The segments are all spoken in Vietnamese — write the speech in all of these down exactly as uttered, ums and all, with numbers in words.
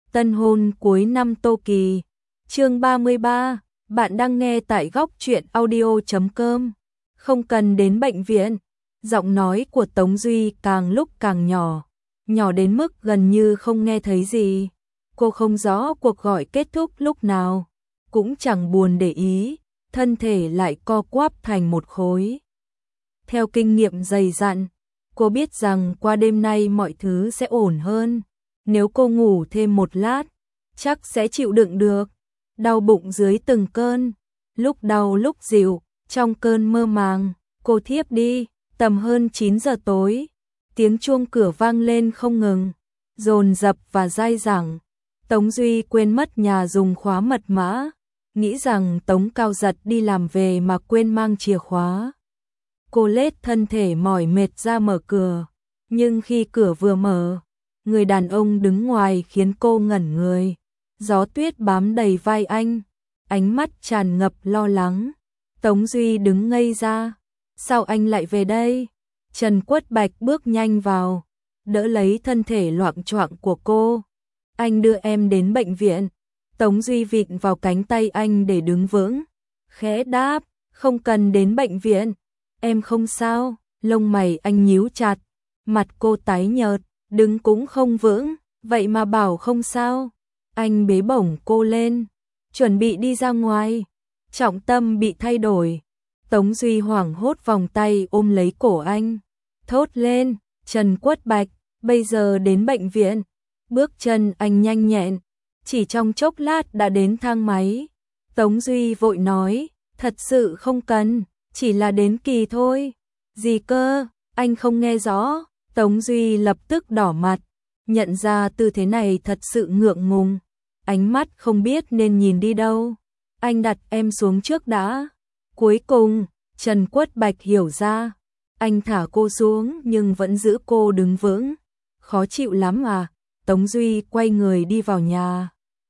Tân hôn cuối năm Tô Kỳ. Chương ba mươi ba, bạn đang nghe tại góc truyện audio chấm com. Không cần đến bệnh viện. Giọng nói của Tống Duy càng lúc càng nhỏ, nhỏ đến mức gần như không nghe thấy gì. Cô không rõ cuộc gọi kết thúc lúc nào, cũng chẳng buồn để ý, thân thể lại co quắp thành một khối. Theo kinh nghiệm dày dặn, cô biết rằng qua đêm nay mọi thứ sẽ ổn hơn. Nếu cô ngủ thêm một lát, chắc sẽ chịu đựng được. Đau bụng dưới từng cơn, lúc đau lúc dịu, trong cơn mơ màng, cô thiếp đi. Tầm hơn chín giờ tối, tiếng chuông cửa vang lên không ngừng, dồn dập và dai dẳng. Tống Duy quên mất nhà dùng khóa mật mã, nghĩ rằng Tống Cao Giật đi làm về mà quên mang chìa khóa. Cô lết thân thể mỏi mệt ra mở cửa, nhưng khi cửa vừa mở, người đàn ông đứng ngoài khiến cô ngẩn người. Gió tuyết bám đầy vai anh, ánh mắt tràn ngập lo lắng. Tống Duy đứng ngây ra. Sao anh lại về đây? Trần Quất Bạch bước nhanh vào, đỡ lấy thân thể loạng choạng của cô. Anh đưa em đến bệnh viện. Tống Duy vịn vào cánh tay anh để đứng vững, khẽ đáp, không cần đến bệnh viện, em không sao. Lông mày anh nhíu chặt, mặt cô tái nhợt, đứng cũng không vững, vậy mà bảo không sao. Anh bế bổng cô lên, chuẩn bị đi ra ngoài. Trọng tâm bị thay đổi. Tống Duy hoảng hốt vòng tay ôm lấy cổ anh, thốt lên, Trần Quất Bạch, bây giờ đến bệnh viện. Bước chân anh nhanh nhẹn, chỉ trong chốc lát đã đến thang máy. Tống Duy vội nói, thật sự không cần, chỉ là đến kỳ thôi. Gì cơ, anh không nghe rõ. Tống Duy lập tức đỏ mặt, nhận ra tư thế này thật sự ngượng ngùng, ánh mắt không biết nên nhìn đi đâu. Anh đặt em xuống trước đã. Cuối cùng, Trần Quất Bạch hiểu ra, anh thả cô xuống nhưng vẫn giữ cô đứng vững. Khó chịu lắm à? Tống Duy quay người đi vào nhà.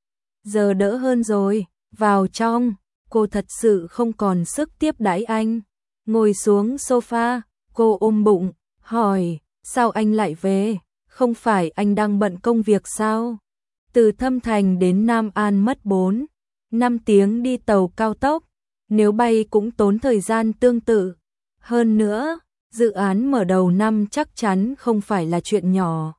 Giờ đỡ hơn rồi, vào trong, cô thật sự không còn sức tiếp đãi anh. Ngồi xuống sofa, cô ôm bụng, hỏi, sao anh lại về? Không phải anh đang bận công việc sao? Từ Thâm Thành đến Nam An mất bốn năm tiếng đi tàu cao tốc. Nếu bay cũng tốn thời gian tương tự. Hơn nữa, dự án mở đầu năm chắc chắn không phải là chuyện nhỏ.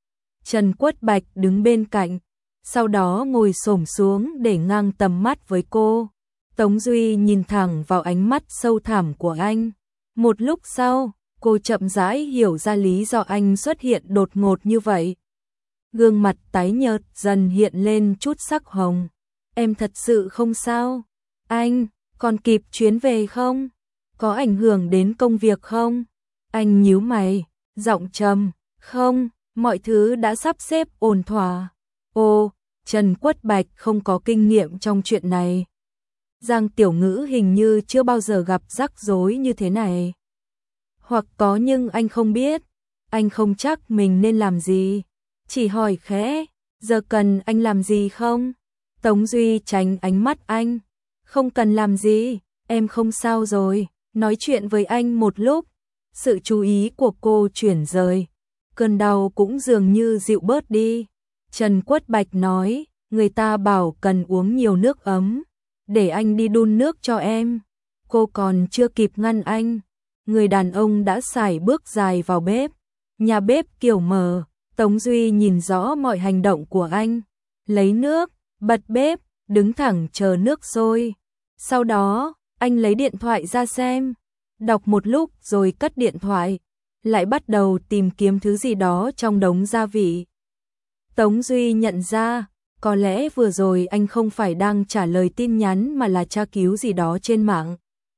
Trần Quất Bạch đứng bên cạnh, sau đó ngồi xổm xuống để ngang tầm mắt với cô. Tống Duy nhìn thẳng vào ánh mắt sâu thẳm của anh. Một lúc sau, cô chậm rãi hiểu ra lý do anh xuất hiện đột ngột như vậy. Gương mặt tái nhợt dần hiện lên chút sắc hồng. Em thật sự không sao. Anh còn kịp chuyến về không? Có ảnh hưởng đến công việc không? Anh nhíu mày, giọng trầm, không, mọi thứ đã sắp xếp ổn thỏa. Ô, Trần Quất Bạch không có kinh nghiệm trong chuyện này. Giang Tiểu Ngữ hình như chưa bao giờ gặp rắc rối như thế này. Hoặc có nhưng anh không biết, anh không chắc mình nên làm gì. Chỉ hỏi khẽ, giờ cần anh làm gì không? Tống Duy tránh ánh mắt anh. Không cần làm gì, em không sao rồi. Nói chuyện với anh một lúc, sự chú ý của cô chuyển rời. Cơn đau cũng dường như dịu bớt đi. Trần Quất Bạch nói, người ta bảo cần uống nhiều nước ấm, để anh đi đun nước cho em. Cô còn chưa kịp ngăn anh, người đàn ông đã sải bước dài vào bếp. Nhà bếp kiểu mở, Tống Duy nhìn rõ mọi hành động của anh. Lấy nước, bật bếp, đứng thẳng chờ nước sôi. Sau đó, anh lấy điện thoại ra xem, đọc một lúc rồi cất điện thoại, lại bắt đầu tìm kiếm thứ gì đó trong đống gia vị. Tống Duy nhận ra, có lẽ vừa rồi anh không phải đang trả lời tin nhắn mà là tra cứu gì đó trên mạng.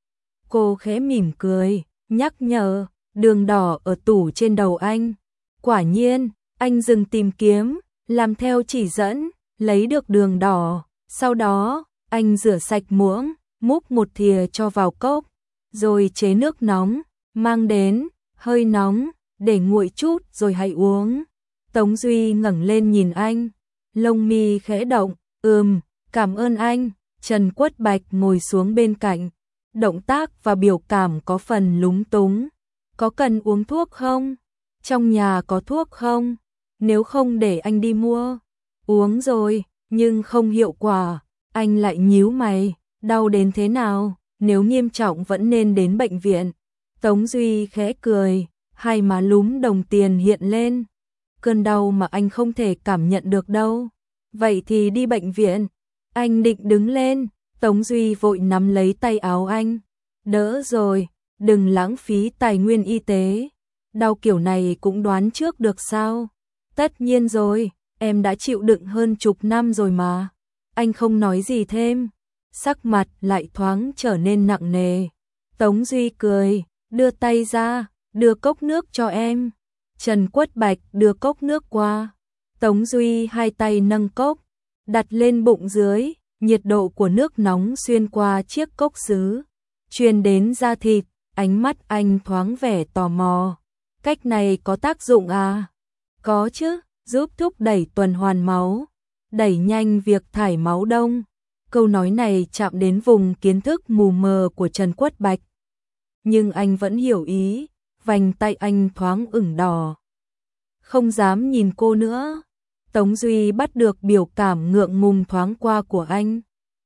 Cô khẽ mỉm cười, nhắc nhở, đường đỏ ở tủ trên đầu anh. Quả nhiên, anh dừng tìm kiếm, làm theo chỉ dẫn, lấy được đường đỏ. Sau đó, anh rửa sạch muỗng, múc một thìa cho vào cốc, rồi chế nước nóng, mang đến, hơi nóng, để nguội chút rồi hãy uống. Tống Duy ngẩng lên nhìn anh, lông mi khẽ động, ừm, cảm ơn anh. Trần Quất Bạch ngồi xuống bên cạnh, động tác và biểu cảm có phần lúng túng. Có cần uống thuốc không? Trong nhà có thuốc không? Nếu không để anh đi mua. Uống rồi, nhưng không hiệu quả. Anh lại nhíu mày, đau đến thế nào, nếu nghiêm trọng vẫn nên đến bệnh viện. Tống Duy khẽ cười, hai má lúm đồng tiền hiện lên. Cơn đau mà anh không thể cảm nhận được đâu. Vậy thì đi bệnh viện. Anh định đứng lên, Tống Duy vội nắm lấy tay áo anh. Đỡ rồi, đừng lãng phí tài nguyên y tế. Đau kiểu này cũng đoán trước được sao? Tất nhiên rồi, em đã chịu đựng hơn chục năm rồi mà. Anh không nói gì thêm, sắc mặt lại thoáng trở nên nặng nề. Tống Duy cười, đưa tay ra, đưa cốc nước cho em. Trần Quất Bạch đưa cốc nước qua. Tống Duy hai tay nâng cốc, đặt lên bụng dưới, nhiệt độ của nước nóng xuyên qua chiếc cốc sứ, truyền đến da thịt, ánh mắt anh thoáng vẻ tò mò. Cách này có tác dụng à? Có chứ, giúp thúc đẩy tuần hoàn máu, đẩy nhanh việc thải máu đông. Câu nói này chạm đến vùng kiến thức mù mờ của Trần Quất Bạch. Nhưng anh vẫn hiểu ý, vành tay anh thoáng ửng đỏ. Không dám nhìn cô nữa. Tống Duy bắt được biểu cảm ngượng ngùng thoáng qua của anh.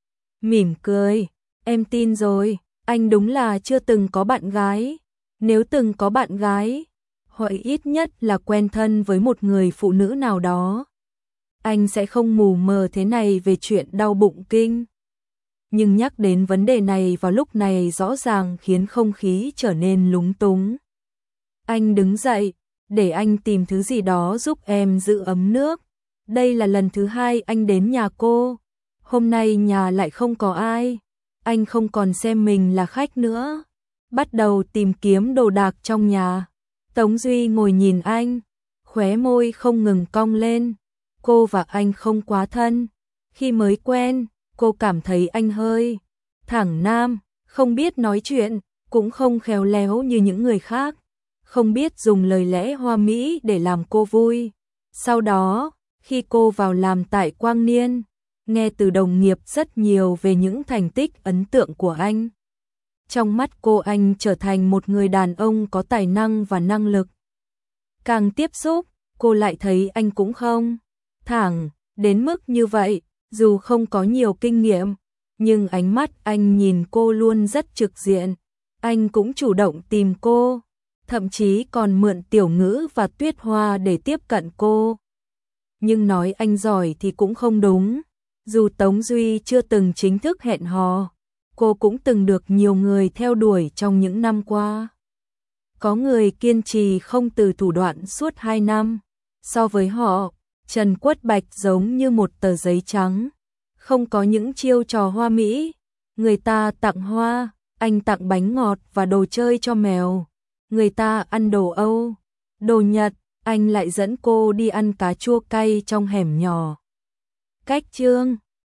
Mỉm cười, em tin rồi, anh đúng là chưa từng có bạn gái. Nếu từng có bạn gái, hoặc ít nhất là quen thân với một người phụ nữ nào đó, anh sẽ không mù mờ thế này về chuyện đau bụng kinh. Nhưng nhắc đến vấn đề này vào lúc này rõ ràng khiến không khí trở nên lúng túng. Anh đứng dậy, để anh tìm thứ gì đó giúp em giữ ấm nước. Đây là lần thứ hai anh đến nhà cô. Hôm nay nhà lại không có ai. Anh không còn xem mình là khách nữa. Bắt đầu tìm kiếm đồ đạc trong nhà. Tống Duy ngồi nhìn anh, khóe môi không ngừng cong lên. Cô và anh không quá thân. Khi mới quen, cô cảm thấy anh hơi thẳng nam, không biết nói chuyện, cũng không khéo léo như những người khác, không biết dùng lời lẽ hoa mỹ để làm cô vui. Sau đó, khi cô vào làm tại Quang Niên, nghe từ đồng nghiệp rất nhiều về những thành tích ấn tượng của anh. Trong mắt cô anh trở thành một người đàn ông có tài năng và năng lực. Càng tiếp xúc, cô lại thấy anh cũng không thẳng đến mức như vậy, dù không có nhiều kinh nghiệm, nhưng ánh mắt anh nhìn cô luôn rất trực diện. Anh cũng chủ động tìm cô, thậm chí còn mượn Tiểu Ngữ và Tuyết Hoa để tiếp cận cô. Nhưng nói anh giỏi thì cũng không đúng. Dù Tống Duy chưa từng chính thức hẹn hò, cô cũng từng được nhiều người theo đuổi trong những năm qua. Có người kiên trì không từ thủ đoạn suốt hai năm. So với họ, Trần Quất Bạch giống như một tờ giấy trắng, không có những chiêu trò hoa mỹ. Người ta tặng hoa, anh tặng bánh ngọt và đồ chơi cho mèo. Người ta ăn đồ Âu, đồ Nhật, anh lại dẫn cô đi ăn cá chua cay trong hẻm nhỏ. Cách Trương